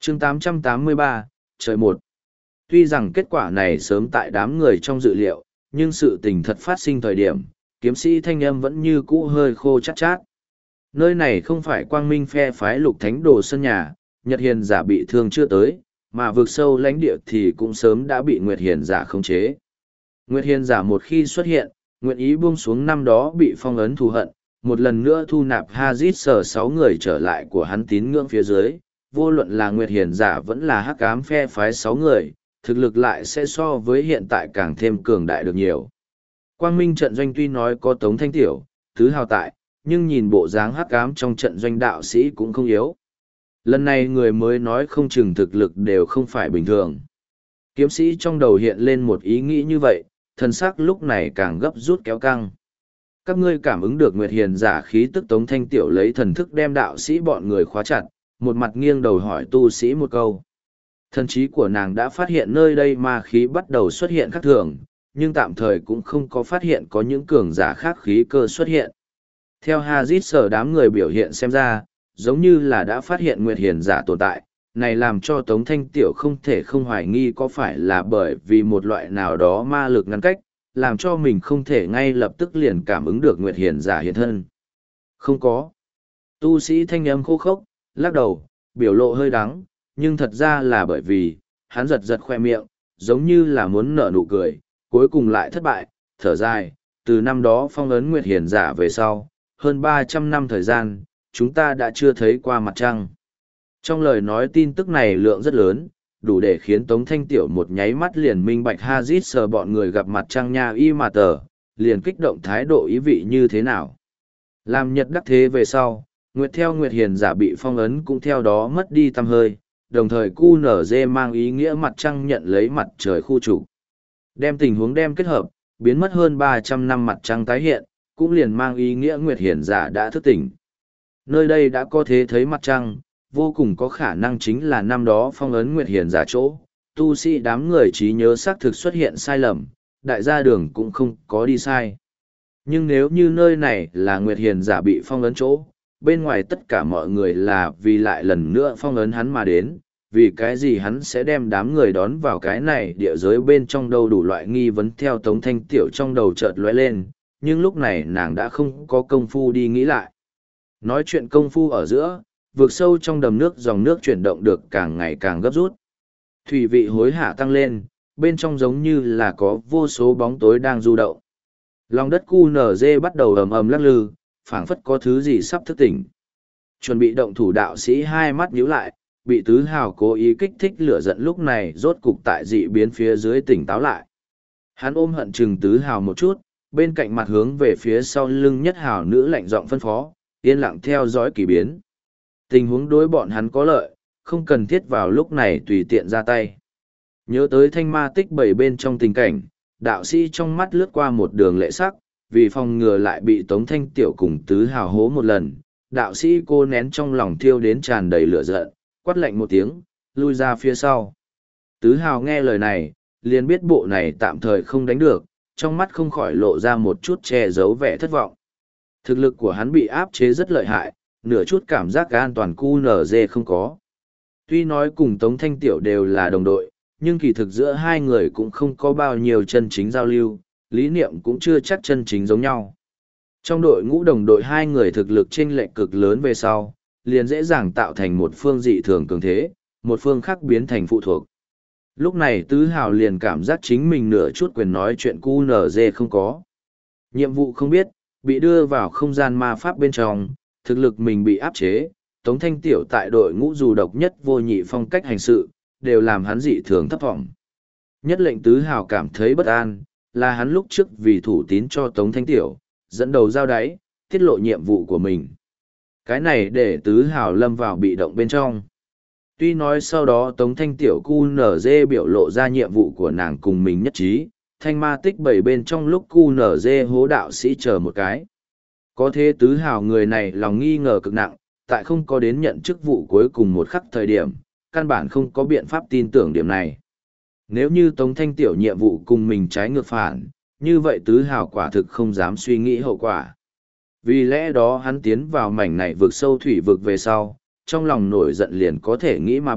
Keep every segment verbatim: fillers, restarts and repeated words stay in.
chương tám trăm tám mươi ba, trời một. Tuy rằng kết quả này sớm tại đám người trong dự liệu, nhưng sự tình thật phát sinh thời điểm, kiếm sĩ thanh âm vẫn như cũ hơi khô chát chát. Nơi này không phải quang minh phe phái lục thánh đồ sân nhà, Nhật Hiền giả bị thương chưa tới, mà vượt sâu lãnh địa thì cũng sớm đã bị Nguyệt Hiền giả khống chế. Nguyệt Hiền giả một khi xuất hiện, nguyện ý buông xuống năm đó bị phong ấn thù hận, một lần nữa thu nạp Hazit sở sáu người trở lại của hắn tín ngưỡng phía dưới, vô luận là Nguyệt Hiền giả vẫn là hắc ám phe phái sáu người, thực lực lại sẽ so với hiện tại càng thêm cường đại được nhiều. Quang Minh trận doanh tuy nói có Tống Thanh Tiểu, Tứ Hào tại, nhưng nhìn bộ dáng hắc ám trong trận doanh đạo sĩ cũng không yếu. Lần này người mới nói không chừng thực lực đều không phải bình thường. Kiếm sĩ trong đầu hiện lên một ý nghĩ như vậy, thần sắc lúc này càng gấp rút kéo căng. Các ngươi cảm ứng được Nguyệt Hiền giả khí tức Tống Thanh Tiểu lấy thần thức đem đạo sĩ bọn người khóa chặt, một mặt nghiêng đầu hỏi tu sĩ một câu. Thần trí của nàng đã phát hiện nơi đây ma khí bắt đầu xuất hiện khác thường, nhưng tạm thời cũng không có phát hiện có những cường giả khác khí cơ xuất hiện. Theo Hazit sở đám người biểu hiện xem ra, giống như là đã phát hiện Nguyệt Hiền giả tồn tại, này làm cho Tống Thanh Tiểu không thể không hoài nghi có phải là bởi vì một loại nào đó ma lực ngăn cách, làm cho mình không thể ngay lập tức liền cảm ứng được Nguyệt Hiền giả hiện thân. Không có. Tu sĩ thanh âm khô khốc, lắc đầu, biểu lộ hơi đắng, nhưng thật ra là bởi vì, hắn giật giật khoe miệng, giống như là muốn nở nụ cười, cuối cùng lại thất bại, thở dài, từ năm đó phong ấn Nguyệt Hiền giả về sau, hơn ba trăm năm thời gian, chúng ta đã chưa thấy qua mặt trăng. Trong lời nói tin tức này lượng rất lớn, đủ để khiến Tống Thanh Tiểu một nháy mắt liền minh bạch Hazit sờ bọn người gặp mặt trăng nha y mà tờ, liền kích động thái độ ý vị như thế nào. Làm nhật đắc thế về sau, Nguyệt theo Nguyệt Hiền giả bị phong ấn cũng theo đó mất đi tăm hơi, đồng thời cu nở dê mang ý nghĩa mặt trăng nhận lấy mặt trời khu trục. Đem tình huống đem kết hợp, biến mất hơn ba trăm năm mặt trăng tái hiện, cũng liền mang ý nghĩa Nguyệt Hiền giả đã thức tỉnh. Nơi đây đã có thế thấy mặt trăng, vô cùng có khả năng chính là năm đó phong ấn Nguyệt Hiền giả chỗ, tu sĩ đám người trí nhớ xác thực xuất hiện sai lầm, đại gia đường cũng không có đi sai. Nhưng nếu như nơi này là Nguyệt Hiền giả bị phong ấn chỗ, bên ngoài tất cả mọi người là vì lại lần nữa phong ấn hắn mà đến, vì cái gì hắn sẽ đem đám người đón vào cái này địa giới bên trong đâu đủ loại nghi vấn theo Tống Thanh Tiểu trong đầu chợt lóe lên, nhưng lúc này nàng đã không có công phu đi nghĩ lại. Nói chuyện công phu ở giữa, vượt sâu trong đầm nước dòng nước chuyển động được càng ngày càng gấp rút. Thủy vị hối hả tăng lên, bên trong giống như là có vô số bóng tối đang du động. Lòng đất cu nở dê bắt đầu ầm ầm lắc lư, phảng phất có thứ gì sắp thức tỉnh. Chuẩn bị động thủ đạo sĩ hai mắt nhíu lại, bị tứ hào cố ý kích thích lửa giận lúc này rốt cục tại dị biến phía dưới tỉnh táo lại. Hắn ôm hận chừng tứ hào một chút, bên cạnh mặt hướng về phía sau lưng nhất hào nữ lạnh giọng phân phó, yên lặng theo dõi kỳ biến. Tình huống đối bọn hắn có lợi, không cần thiết vào lúc này tùy tiện ra tay. Nhớ tới thanh ma tích bảy bên trong tình cảnh, đạo sĩ trong mắt lướt qua một đường lệ sắc, vì phòng ngừa lại bị Tống Thanh Tiểu cùng tứ hào hố một lần, đạo sĩ cô nén trong lòng thiêu đến tràn đầy lửa giận, quát lạnh một tiếng, lui ra phía sau. Tứ hào nghe lời này, liền biết bộ này tạm thời không đánh được, trong mắt không khỏi lộ ra một chút che giấu vẻ thất vọng. Thực lực của hắn bị áp chế rất lợi hại, nửa chút cảm giác an toàn cu nở dê không có. Tuy nói cùng Tống Thanh Tiểu đều là đồng đội, nhưng kỳ thực giữa hai người cũng không có bao nhiêu chân chính giao lưu, lý niệm cũng chưa chắc chân chính giống nhau. Trong đội ngũ đồng đội hai người thực lực chênh lệch cực lớn về sau, liền dễ dàng tạo thành một phương dị thường cường thế, một phương khác biến thành phụ thuộc. Lúc này Tứ Hào liền cảm giác chính mình nửa chút quyền nói chuyện cu nở dê không có. Nhiệm vụ không biết, bị đưa vào không gian ma pháp bên trong, thực lực mình bị áp chế, Tống Thanh Tiểu tại đội ngũ dù độc nhất vô nhị phong cách hành sự, đều làm hắn dị thường thấp vọng. Nhất lệnh Tứ Hào cảm thấy bất an, là hắn lúc trước vì thủ tín cho Tống Thanh Tiểu, dẫn đầu giao đáy, tiết lộ nhiệm vụ của mình. Cái này để Tứ Hào lâm vào bị động bên trong. Tuy nói sau đó Tống Thanh Tiểu cu nở dê biểu lộ ra nhiệm vụ của nàng cùng mình nhất trí, thanh ma tích bảy bên trong lúc cu nở dê hố đạo sĩ chờ một cái. Có thế Tứ Hào người này lòng nghi ngờ cực nặng, tại không có đến nhận chức vụ cuối cùng một khắc thời điểm, căn bản không có biện pháp tin tưởng điểm này. Nếu như Tống Thanh Tiểu nhiệm vụ cùng mình trái ngược phản, như vậy Tứ Hào quả thực không dám suy nghĩ hậu quả. Vì lẽ đó hắn tiến vào mảnh này vượt sâu thủy vực về sau, trong lòng nổi giận liền có thể nghĩ mà biết,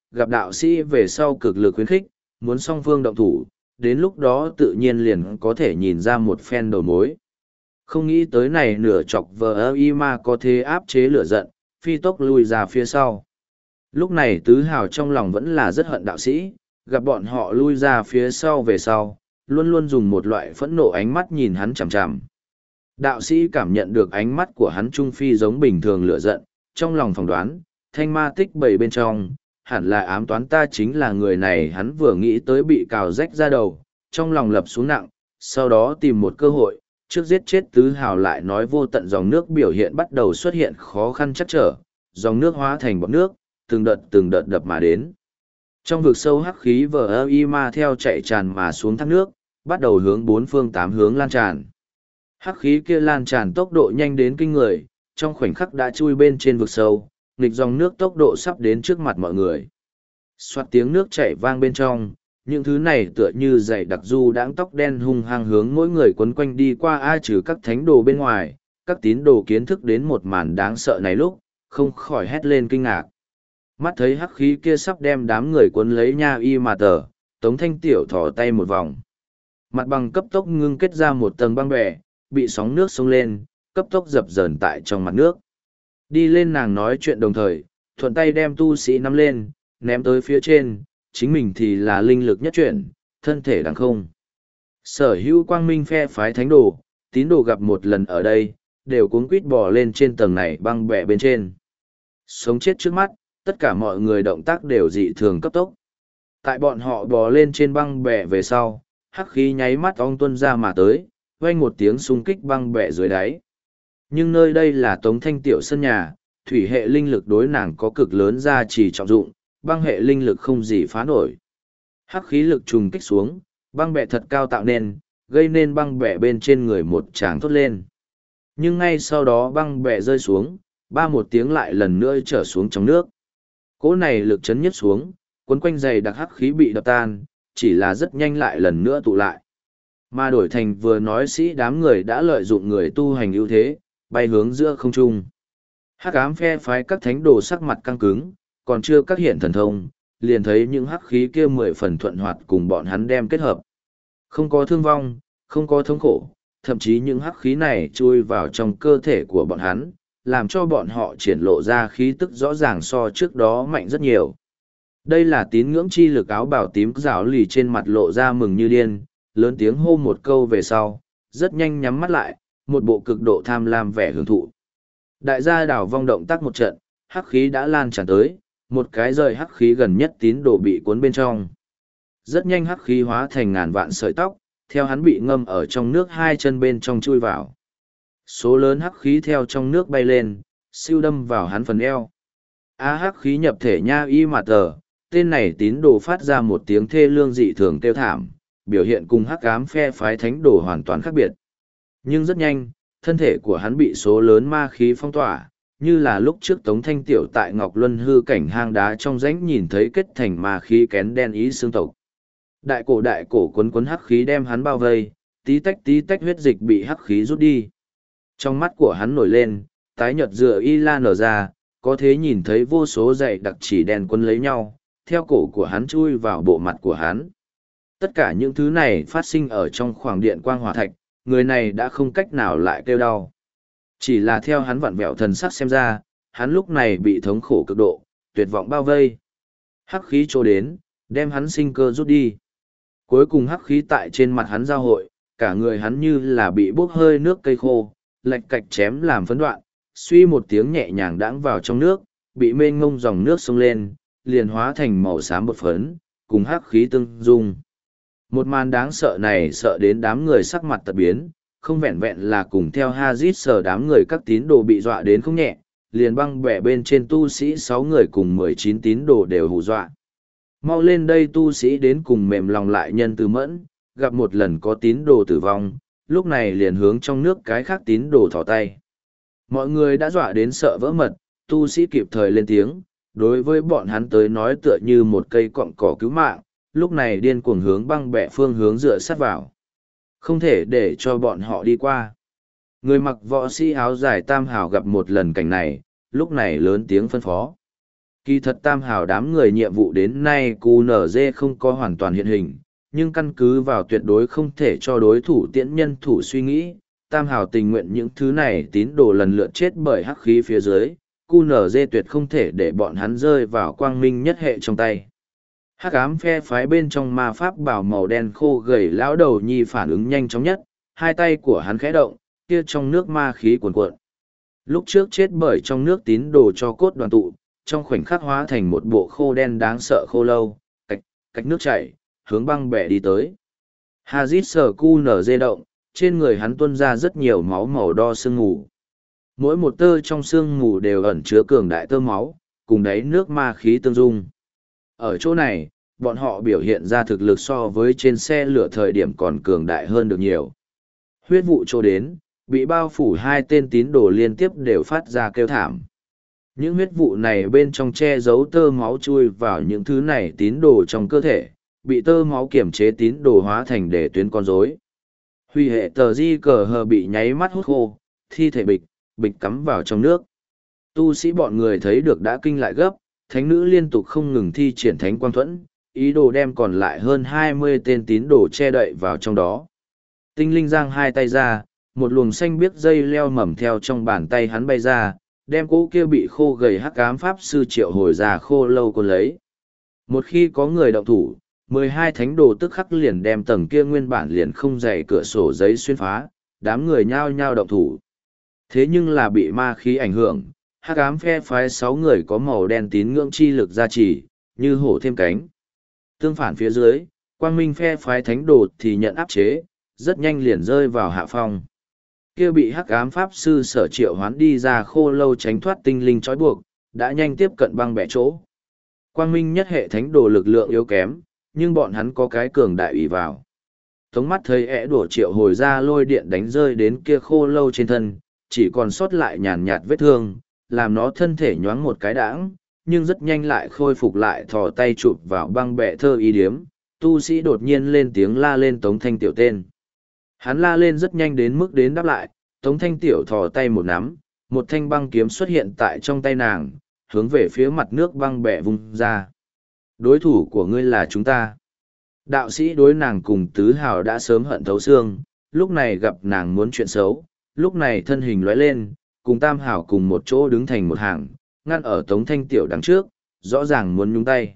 gặp đạo sĩ về sau cực lực khuyến khích, muốn song phương động thủ, đến lúc đó tự nhiên liền có thể nhìn ra một phen đầu mối. Không nghĩ tới này nửa chọc vờ y ma có thế áp chế lửa giận, phi tốc lùi ra phía sau. Lúc này tứ hào trong lòng vẫn là rất hận đạo sĩ, gặp bọn họ lui ra phía sau về sau, luôn luôn dùng một loại phẫn nộ ánh mắt nhìn hắn chằm chằm. Đạo sĩ cảm nhận được ánh mắt của hắn trung phi giống bình thường lửa giận, trong lòng phỏng đoán, thanh ma tích bảy bên trong, hẳn là ám toán ta chính là người này. Hắn vừa nghĩ tới bị cào rách ra đầu, trong lòng lập xuống nặng, sau đó tìm một cơ hội, trước giết chết tứ hào lại nói vô tận dòng nước biểu hiện bắt đầu xuất hiện khó khăn chắc trở, dòng nước hóa thành bọt nước, từng đợt từng đợt đập mà đến. Trong vực sâu hắc khí vờ y ma theo chạy tràn mà xuống thác nước, bắt đầu hướng bốn phương tám hướng lan tràn. Hắc khí kia lan tràn tốc độ nhanh đến kinh người, trong khoảnh khắc đã chui bên trên vực sâu, nghịch dòng nước tốc độ sắp đến trước mặt mọi người. Xoát tiếng nước chảy vang bên trong, những thứ này tựa như dày đặc du đãng tóc đen hung hăng hướng mỗi người quấn quanh đi qua, ai trừ các thánh đồ bên ngoài, các tín đồ kiến thức đến một màn đáng sợ này lúc, không khỏi hét lên kinh ngạc. Mắt thấy hắc khí kia sắp đem đám người cuốn lấy nha y mà tờ, Tống Thanh Tiểu thỏ tay một vòng. Mặt bằng cấp tốc ngưng kết ra một tầng băng bè, bị sóng nước xông lên, cấp tốc dập dờn tại trong mặt nước. Đi lên nàng nói chuyện đồng thời, thuận tay đem tu sĩ nắm lên, ném tới phía trên, chính mình thì là linh lực nhất chuyển, thân thể đằng không. Sở hữu quang minh phe phái thánh đồ, tín đồ gặp một lần ở đây, đều cuống quýt bò lên trên tầng này băng bè bên trên. Sống chết trước mắt, tất cả mọi người động tác đều dị thường cấp tốc. Tại bọn họ bò lên trên băng bè về sau, hắc khí nháy mắt ong tuân ra mà tới, vang một tiếng xung kích băng bè dưới đáy. Nhưng nơi đây là Tống Thanh Tiểu sân nhà, thủy hệ linh lực đối nàng có cực lớn gia trì trọng dụng, băng hệ linh lực không gì phá nổi. Hắc khí lực trùng kích xuống, băng bè thật cao tạo nên, gây nên băng bè bên trên người một tràng thốt lên. Nhưng ngay sau đó băng bè rơi xuống, ba một tiếng lại lần nữa trở xuống trong nước. Cỗ này lực chấn nhất xuống, cuốn quanh dày đặc hắc khí bị đập tan, chỉ là rất nhanh lại lần nữa tụ lại. Mà đổi thành vừa nói sĩ đám người đã lợi dụng người tu hành ưu thế, bay hướng giữa không trung. Hắc ám phe phái các thánh đồ sắc mặt căng cứng, còn chưa các hiện thần thông, liền thấy những hắc khí kia mười phần thuận hoạt cùng bọn hắn đem kết hợp. Không có thương vong, không có thống khổ, thậm chí những hắc khí này chui vào trong cơ thể của bọn hắn, làm cho bọn họ triển lộ ra khí tức rõ ràng so trước đó mạnh rất nhiều. Đây là tín ngưỡng chi lực. Áo bào tím rào lì trên mặt lộ ra mừng như điên, lớn tiếng hô một câu về sau, rất nhanh nhắm mắt lại, một bộ cực độ tham lam vẻ hưởng thụ. Đại gia đảo vong động tác một trận, hắc khí đã lan tràn tới, một cái rời hắc khí gần nhất tín đồ bị cuốn bên trong. Rất nhanh hắc khí hóa thành ngàn vạn sợi tóc, theo hắn bị ngâm ở trong nước hai chân bên trong chui vào. Số lớn hắc khí theo trong nước bay lên, siêu đâm vào hắn phần eo. A hắc khí nhập thể nha y mà tờ, tên này tín đồ phát ra một tiếng thê lương dị thường kêu thảm, biểu hiện cùng hắc ám phe phái thánh đồ hoàn toàn khác biệt. Nhưng rất nhanh, thân thể của hắn bị số lớn ma khí phong tỏa, như là lúc trước Tống Thanh Tiểu tại Ngọc Luân hư cảnh hang đá trong rãnh nhìn thấy kết thành ma khí kén đen ý xương tộc. Đại cổ đại cổ quấn quấn hắc khí đem hắn bao vây, tí tách tí tách huyết dịch bị hắc khí rút đi. Trong mắt của hắn nổi lên, tái nhợt dựa y la nở ra, có thể nhìn thấy vô số dày đặc chỉ đen quấn lấy nhau, theo cổ của hắn chui vào bộ mặt của hắn. Tất cả những thứ này phát sinh ở trong khoảng điện quang hỏa thạch, người này đã không cách nào lại kêu đau. Chỉ là theo hắn vặn vẹo thần sắc xem ra, hắn lúc này bị thống khổ cực độ, tuyệt vọng bao vây. Hắc khí trô đến, đem hắn sinh cơ rút đi. Cuối cùng hắc khí tại trên mặt hắn giao hội, cả người hắn như là bị bốc hơi nước cây khô, lạch cạch chém làm phấn đoạn, suy một tiếng nhẹ nhàng đãng vào trong nước, bị mênh ngông dòng nước sông lên, liền hóa thành màu xám bột phấn, cùng hắc khí tương dung. Một màn đáng sợ này sợ đến đám người sắc mặt tật biến, không vẹn vẹn là cùng theo Hazit sở đám người các tín đồ bị dọa đến không nhẹ, liền băng bẻ bên trên tu sĩ sáu người cùng mười chín tín đồ đều hù dọa. Mau lên đây, tu sĩ đến cùng mềm lòng lại nhân từ mẫn, gặp một lần có tín đồ tử vong, lúc này liền hướng trong nước cái khác tín đồ thỏ tay. Mọi người đã dọa đến sợ vỡ mật, tu sĩ kịp thời lên tiếng, đối với bọn hắn tới nói tựa như một cây cọng cỏ cứu mạng, lúc này điên cuồng hướng băng bẻ phương hướng dựa sát vào. Không thể để cho bọn họ đi qua. Người mặc võ sĩ áo dài tam hào gặp một lần cảnh này, lúc này lớn tiếng phân phó. Kỳ thật tam hào đám người nhiệm vụ đến nay cu nở dê không có hoàn toàn hiện hình, nhưng căn cứ vào tuyệt đối không thể cho đối thủ tiễn nhân thủ suy nghĩ, tam hào tình nguyện những thứ này tín đồ lần lượt chết bởi hắc khí phía dưới, cu nở dê tuyệt không thể để bọn hắn rơi vào quang minh nhất hệ trong tay. Hắc ám phe phái bên trong ma pháp bảo màu đen khô gầy lão đầu nhi phản ứng nhanh chóng nhất, hai tay của hắn khẽ động, kia trong nước ma khí cuồn cuộn. Lúc trước chết bởi trong nước tín đồ cho cốt đoàn tụ, trong khoảnh khắc hóa thành một bộ khô đen đáng sợ khô lâu, cách, cách nước chảy, hướng băng bẻ đi tới. Hazit sờ cu nở dê động, trên người hắn tuôn ra rất nhiều máu màu đo sương mù. Mỗi một tơ trong sương mù đều ẩn chứa cường đại tơ máu, cùng đáy nước ma khí tương dung. Ở chỗ này, bọn họ biểu hiện ra thực lực so với trên xe lửa thời điểm còn cường đại hơn được nhiều. Huyết vụ trô đến, bị bao phủ hai tên tín đồ liên tiếp đều phát ra kêu thảm. Những huyết vụ này bên trong che giấu tơ máu chui vào những thứ này tín đồ trong cơ thể, bị tơ máu kiểm chế tín đồ hóa thành để tuyến con rối. Huy hệ tờ di cờ hờ bị nháy mắt hút khô, thi thể bịch, bịch cắm vào trong nước. Tu sĩ bọn người thấy được đã kinh lại gấp, thánh nữ liên tục không ngừng thi triển thánh quang thuẫn, ý đồ đem còn lại hơn hai mươi tên tín đồ che đậy vào trong đó. Tinh linh giang hai tay ra, một luồng xanh biếc dây leo mầm theo trong bàn tay hắn bay ra, đem cỗ kia bị khô gầy hắc ám pháp sư triệu hồi ra khô lâu còn lấy. Một khi có người động thủ, mười hai thánh đồ tức khắc liền đem tầng kia nguyên bản liền không dày cửa sổ giấy xuyên phá, đám người nhao nhao động thủ. Thế nhưng là bị ma khí ảnh hưởng, hắc ám phe phái sáu người có màu đen tín ngưỡng chi lực gia trì, như hổ thêm cánh. Tương phản phía dưới, quang minh phe phái thánh đồ thì nhận áp chế, rất nhanh liền rơi vào hạ phong. Kia bị hắc ám pháp sư sở triệu hoán đi ra khô lâu tránh thoát tinh linh trói buộc, đã nhanh tiếp cận băng bẻ chỗ. Quang minh nhất hệ thánh đồ lực lượng yếu kém, nhưng bọn hắn có cái cường đại ủy vào. Tống mắt thấy ẻ đổ triệu hồi ra lôi điện đánh rơi đến kia khô lâu trên thân, chỉ còn sót lại nhàn nhạt vết thương, làm nó thân thể nhoáng một cái đãng, nhưng rất nhanh lại khôi phục lại thò tay chụp vào băng bẹ thơ y điếm, tu sĩ đột nhiên lên tiếng la lên Tống Thanh Tiểu tên. Hắn la lên rất nhanh đến mức đến đáp lại, Tống Thanh Tiểu thò tay một nắm, một thanh băng kiếm xuất hiện tại trong tay nàng, hướng về phía mặt nước băng bẹ vung ra. Đối thủ của ngươi là chúng ta. Đạo sĩ đối nàng cùng tứ hào đã sớm hận thấu xương, lúc này gặp nàng muốn chuyện xấu, lúc này thân hình lóe lên, cùng tam hào cùng một chỗ đứng thành một hàng, ngăn ở Tống Thanh Tiểu đằng trước, rõ ràng muốn nhúng tay.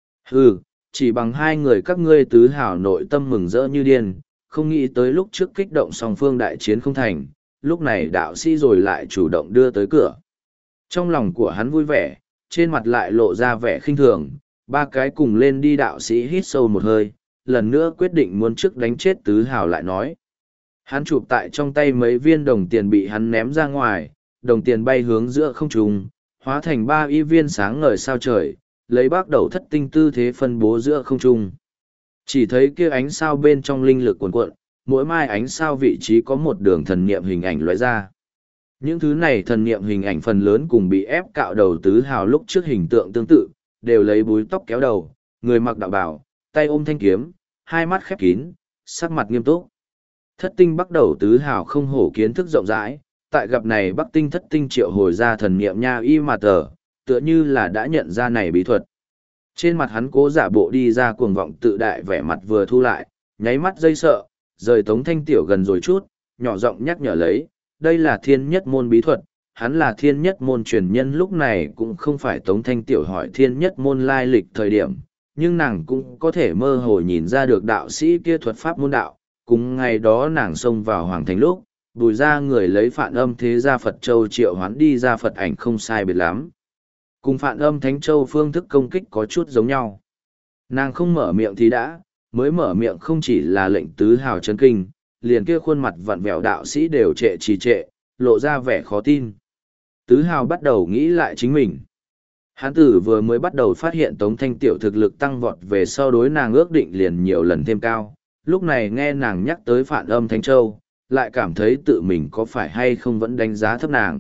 Hừ, chỉ bằng hai người các ngươi tứ hào nội tâm mừng rỡ như điên, không nghĩ tới lúc trước kích động song phương đại chiến không thành, lúc này đạo sĩ rồi lại chủ động đưa tới cửa. Trong lòng của hắn vui vẻ, trên mặt lại lộ ra vẻ khinh thường, ba cái cùng lên đi đạo sĩ hít sâu một hơi, lần nữa quyết định muốn trước đánh chết tứ hào lại nói. Hắn chụp tại trong tay mấy viên đồng tiền bị hắn ném ra ngoài, đồng tiền bay hướng giữa không trung, hóa thành ba y viên sáng ngời sao trời, lấy bác đầu thất tinh tư thế phân bố giữa không trung. Chỉ thấy kia ánh sao bên trong linh lực cuồn cuộn, mỗi mai ánh sao vị trí có một đường thần niệm hình ảnh lóe ra. Những thứ này thần niệm hình ảnh phần lớn cùng bị ép cạo đầu tứ hào lúc trước hình tượng tương tự, đều lấy búi tóc kéo đầu, người mặc đạo bào, tay ôm thanh kiếm, hai mắt khép kín, sắc mặt nghiêm túc. Thất tinh bắt đầu tứ hào không hổ kiến thức rộng rãi, tại gặp này bắc tinh thất tinh triệu hồi ra thần niệm nha y mà tờ, tựa như là đã nhận ra này bí thuật. Trên mặt hắn cố giả bộ đi ra cuồng vọng tự đại vẻ mặt vừa thu lại, nháy mắt dây sợ, rời Tống Thanh Tiểu gần rồi chút, nhỏ giọng nhắc nhở lấy, đây là thiên nhất môn bí thuật, hắn là thiên nhất môn truyền nhân lúc này cũng không phải Tống Thanh Tiểu hỏi thiên nhất môn lai lịch thời điểm, nhưng nàng cũng có thể mơ hồ nhìn ra được đạo sĩ kia thuật pháp môn đạo, cùng ngày đó nàng xông vào hoàng thành lúc, bùi ra người lấy phản âm thế ra Phật Châu triệu hoán đi ra Phật ảnh không sai biệt lắm. Cùng phản âm Thánh Châu phương thức công kích có chút giống nhau. Nàng không mở miệng thì đã, mới mở miệng không chỉ là lệnh tứ hào chấn kinh, liền kia khuôn mặt vặn vẹo đạo sĩ đều trệ trì trệ, lộ ra vẻ khó tin. Tứ hào bắt đầu nghĩ lại chính mình. Hán tử vừa mới bắt đầu phát hiện Tống Thanh Tiểu thực lực tăng vọt về sau đối nàng ước định liền nhiều lần thêm cao, lúc này nghe nàng nhắc tới phản âm Thánh Châu, lại cảm thấy tự mình có phải hay không vẫn đánh giá thấp nàng.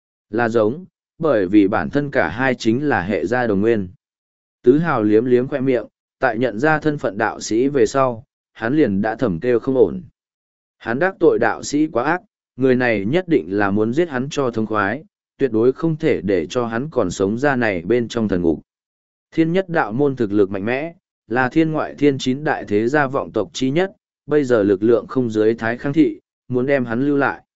Là giống, bởi vì bản thân cả hai chính là hệ gia đồng nguyên. Tứ hào liếm liếm khoe miệng, tại nhận ra thân phận đạo sĩ về sau, hắn liền đã thầm kêu không ổn. Hắn đắc tội đạo sĩ quá ác, người này nhất định là muốn giết hắn cho thông khoái, tuyệt đối không thể để cho hắn còn sống ra này bên trong thần ngục. Thiên nhất đạo môn thực lực mạnh mẽ, là thiên ngoại thiên chín đại thế gia vọng tộc chi nhất, bây giờ lực lượng không dưới thái khang thị, muốn đem hắn lưu lại.